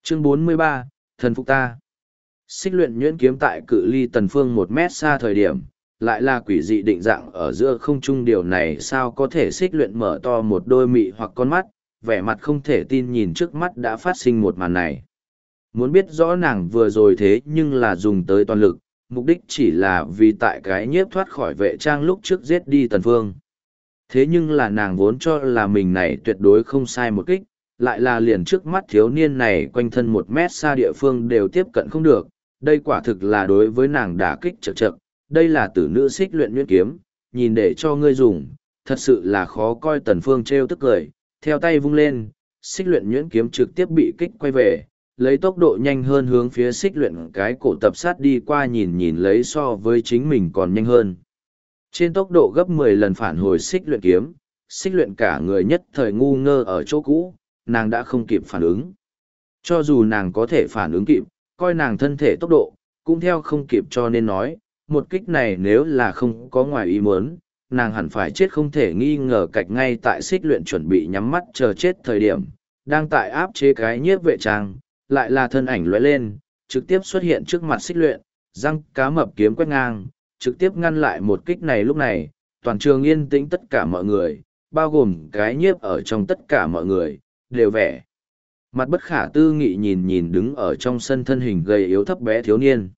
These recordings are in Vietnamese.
Chương 43, Thần phục ta. Xích luyện nhuyễn kiếm tại cự ly Tần Phương 1 mét xa thời điểm, lại là quỷ dị định dạng ở giữa không trung, điều này sao có thể. Xích luyện mở to một đôi mị hoặc con mắt, vẻ mặt không thể tin nhìn trước mắt đã phát sinh một màn này. Muốn biết rõ nàng vừa rồi thế nhưng là dùng tới toàn lực, mục đích chỉ là vì tại cái nhiếp thoát khỏi vệ trang lúc trước giết đi Tần Phương. Thế nhưng là nàng vốn cho là mình này tuyệt đối không sai một kích, lại là liền trước mắt thiếu niên này quanh thân 1 mét xa địa phương đều tiếp cận không được. Đây quả thực là đối với nàng đả kích chậc chậc. Đây là tử nữ xích luyện nhuyễn kiếm, nhìn để cho ngươi dùng, thật sự là khó coi. Tần Phương trêu tức cười, theo tay vung lên, xích luyện nhuyễn kiếm trực tiếp bị kích quay về, lấy tốc độ nhanh hơn hướng phía xích luyện cái cổ tập sát đi qua, nhìn lấy so với chính mình còn nhanh hơn. Trên tốc độ gấp 10 lần phản hồi xích luyện kiếm, xích luyện cả người nhất thời ngu ngơ ở chỗ cũ, nàng đã không kịp phản ứng. Cho dù nàng có thể phản ứng kịp, coi nàng thân thể tốc độ, cũng theo không kịp, cho nên nói, một kích này nếu là không có ngoài ý muốn, nàng hẳn phải chết không thể nghi ngờ. Cạch ngay tại xích luyện chuẩn bị nhắm mắt chờ chết thời điểm, đang tại áp chế cái nhiếp vệ trang, lại là thân ảnh lóe lên, trực tiếp xuất hiện trước mặt xích luyện, răng cá mập kiếm quét ngang, trực tiếp ngăn lại một kích này. Lúc này, toàn trường yên tĩnh, tất cả mọi người, bao gồm cái nhiếp ở trong tất cả mọi người, đều vẻ mặt bất khả tư nghị nhìn đứng ở trong sân thân hình gầy yếu thấp bé thiếu niên.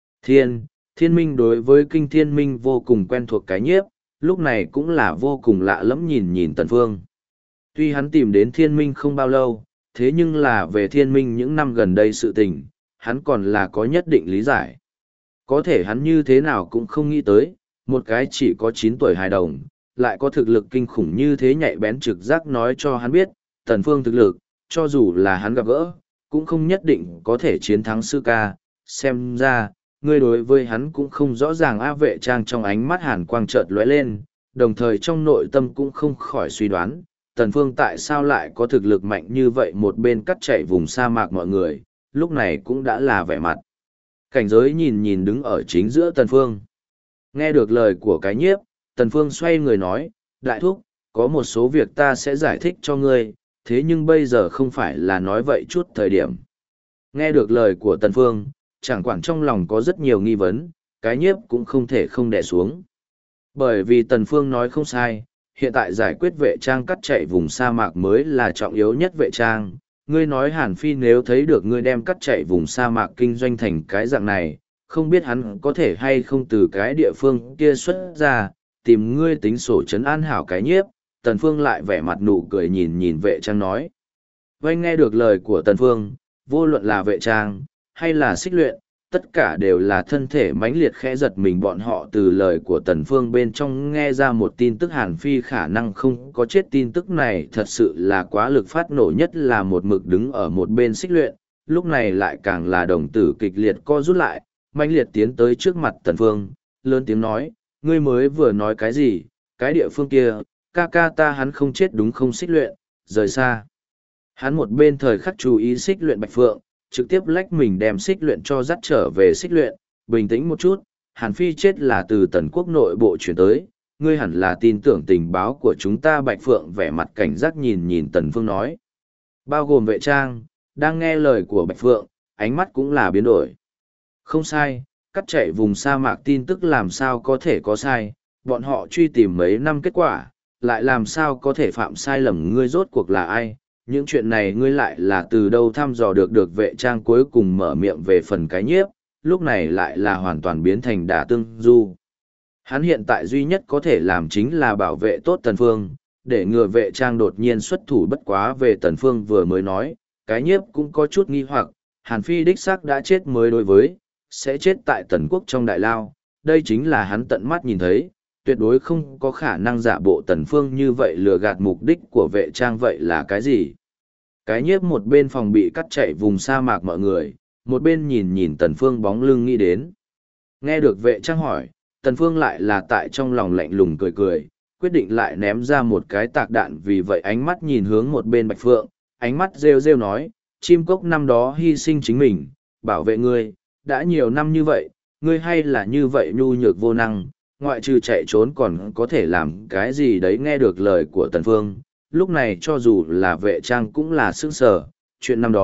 Thiên Minh đối với Kinh Thiên Minh vô cùng quen thuộc cái nhiếp, lúc này cũng là vô cùng lạ lẫm nhìn Tần Phương. Tuy hắn tìm đến Thiên Minh không bao lâu, thế nhưng là về Thiên Minh những năm gần đây sự tình, hắn còn là có nhất định lý giải. Có thể hắn như thế nào cũng không nghĩ tới, một cái chỉ có 9 tuổi hài đồng, lại có thực lực kinh khủng như thế. Nhạy bén trực giác nói cho hắn biết, Tần Phương thực lực, cho dù là hắn gặp gỡ, cũng không nhất định có thể chiến thắng sư ca. Xem ra, ngươi đối với hắn cũng không rõ ràng. A Vệ Trang trong ánh mắt hàn quang chợt lóe lên, đồng thời trong nội tâm cũng không khỏi suy đoán, Tần Phương tại sao lại có thực lực mạnh như vậy. Một bên cắt chạy vùng sa mạc mọi người, lúc này cũng đã là vẻ mặt cảnh giới nhìn đứng ở chính giữa Tần Phương. Nghe được lời của cái nhiếp, Tần Phương xoay người nói, đại thúc, có một số việc ta sẽ giải thích cho ngươi, thế nhưng bây giờ không phải là nói vậy chút thời điểm. Nghe được lời của Tần Phương, chẳng quản trong lòng có rất nhiều nghi vấn, cái nhiếp cũng không thể không đè xuống. Bởi vì Tần Phương nói không sai, hiện tại giải quyết vệ trang cắt chạy vùng sa mạc mới là trọng yếu nhất. Vệ trang, ngươi nói Hàn Phi nếu thấy được ngươi đem cắt chạy vùng sa mạc kinh doanh thành cái dạng này, không biết hắn có thể hay không từ cái địa phương kia xuất ra, tìm ngươi tính sổ trấn an hảo cái nhiếp. Tần Phương lại vẻ mặt nụ cười nhìn vệ trang nói. Vâng, nghe được lời của Tần Phương, vô luận là vệ trang, hay là xích luyện, tất cả đều là thân thể mãnh liệt khẽ giật mình. Bọn họ từ lời của Tần Phương bên trong nghe ra một tin tức Hàn Phi khả năng không có chết. Tin tức này thật sự là quá lực phát nổ, nhất là một mực đứng ở một bên xích luyện, lúc này lại càng là đồng tử kịch liệt co rút lại, mãnh liệt tiến tới trước mặt Tần Phương, lớn tiếng nói, ngươi mới vừa nói cái gì, cái địa phương kia, ca ca ta hắn không chết đúng không? Xích luyện, rời xa. Hắn một bên thời khắc chú ý xích luyện Bạch Phượng, trực tiếp lách mình đem xích luyện cho dắt trở về. Xích luyện, bình tĩnh một chút, Hàn Phi chết là từ Tần quốc nội bộ chuyển tới, ngươi hẳn là tin tưởng tình báo của chúng ta. Bạch Phượng vẻ mặt cảnh giác nhìn Tần Phương nói. Bao gồm vệ trang, đang nghe lời của Bạch Phượng, ánh mắt cũng là biến đổi. Không sai, cắt chạy vùng sa mạc tin tức làm sao có thể có sai, bọn họ truy tìm mấy năm kết quả, lại làm sao có thể phạm sai lầm. Ngươi rốt cuộc là ai? Những chuyện này ngươi lại là từ đâu thăm dò được? Vệ trang cuối cùng mở miệng về phần cái nhiếp, lúc này lại là hoàn toàn biến thành đả tương du. Hắn hiện tại duy nhất có thể làm chính là bảo vệ tốt Tần Phương, để ngừa vệ trang đột nhiên xuất thủ. Bất quá về Tần Phương vừa mới nói, cái nhiếp cũng có chút nghi hoặc, Hàn Phi đích xác đã chết mới đối với, sẽ chết tại Tần quốc trong đại lao, đây chính là hắn tận mắt nhìn thấy, tuyệt đối không có khả năng giả bộ Tần Phương như vậy lừa gạt. Mục đích của vệ trang vậy là cái gì? Cái nhiếp một bên phòng bị cắt chạy vùng sa mạc mọi người, một bên nhìn Tần Phương bóng lưng nghĩ đến. Nghe được vệ trang hỏi, Tần Phương lại là tại trong lòng lạnh lùng cười, quyết định lại ném ra một cái tạc đạn. Vì vậy ánh mắt nhìn hướng một bên Bạch Phượng, ánh mắt rêu nói, chim cốc năm đó hy sinh chính mình, bảo vệ ngươi, đã nhiều năm như vậy, ngươi hay là như vậy nhu nhược vô năng, ngoại trừ chạy trốn còn có thể làm cái gì đấy? Nghe được lời của Tần Phương, lúc này cho dù là vệ trang cũng là sững sờ, chuyện năm đó,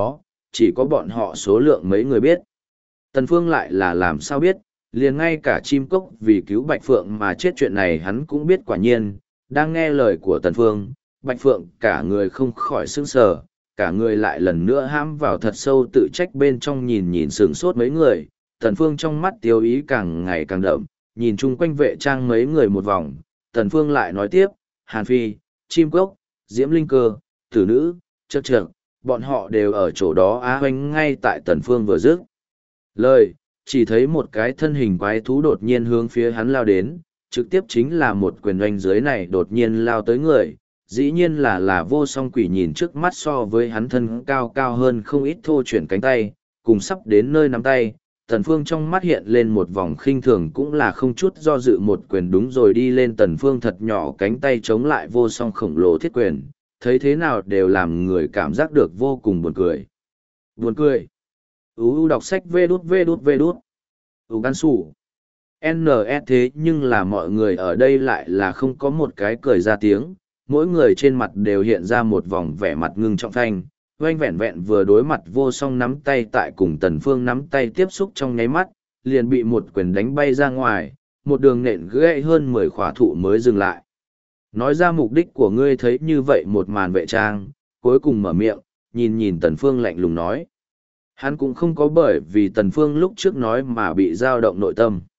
chỉ có bọn họ số lượng mấy người biết. Tần Phương lại là làm sao biết, liền ngay cả chim cốc vì cứu Bạch Phượng mà chết chuyện này hắn cũng biết quả nhiên, đang nghe lời của Tần Phương, Bạch Phượng cả người không khỏi sững sờ, cả người lại lần nữa hãm vào thật sâu tự trách bên trong nhìn nhìn sửng sốt mấy người, Tần Phương trong mắt tiêu ý càng ngày càng đậm, nhìn chung quanh vệ trang mấy người một vòng, Tần Phương lại nói tiếp, Hàn Phi, chim cốc, Diễm Linh Cơ, tử nữ, chậc chậc, bọn họ đều ở chỗ đó á hoanh ngay tại Tần Phương vừa dứt lời, chỉ thấy một cái thân hình quái thú đột nhiên hướng phía hắn lao đến, trực tiếp chính là một quyền oanh dưới này đột nhiên lao tới người, dĩ nhiên là vô song quỷ nhìn trước mắt so với hắn thân cao cao hơn không ít thô chuyển cánh tay, cùng sắp đến nơi nắm tay, Tần Phương trong mắt hiện lên một vòng khinh thường cũng là không chút do dự một quyền đúng rồi đi lên Tần Phương thật nhỏ cánh tay chống lại vô song khổng lồ thiết quyền, thấy thế nào đều làm người cảm giác được vô cùng buồn cười. Buồn cười. Đọc sách vê đút. Gan sủ. NS thế nhưng là mọi người ở đây lại là không có một cái cười ra tiếng, mỗi người trên mặt đều hiện ra một vòng vẻ mặt ngưng trọng thanh, oanh vẹn vẹn vừa đối mặt vô song nắm tay tại cùng Tần Phương nắm tay tiếp xúc trong nháy mắt, liền bị một quyền đánh bay ra ngoài, một đường nện gãy hơn 10 khỏa thụ mới dừng lại. Nói ra mục đích của ngươi thấy như vậy một màn vệ trang, cuối cùng mở miệng, nhìn nhìn Tần Phương lạnh lùng nói. Hắn cũng không có bởi vì Tần Phương lúc trước nói mà bị dao động nội tâm.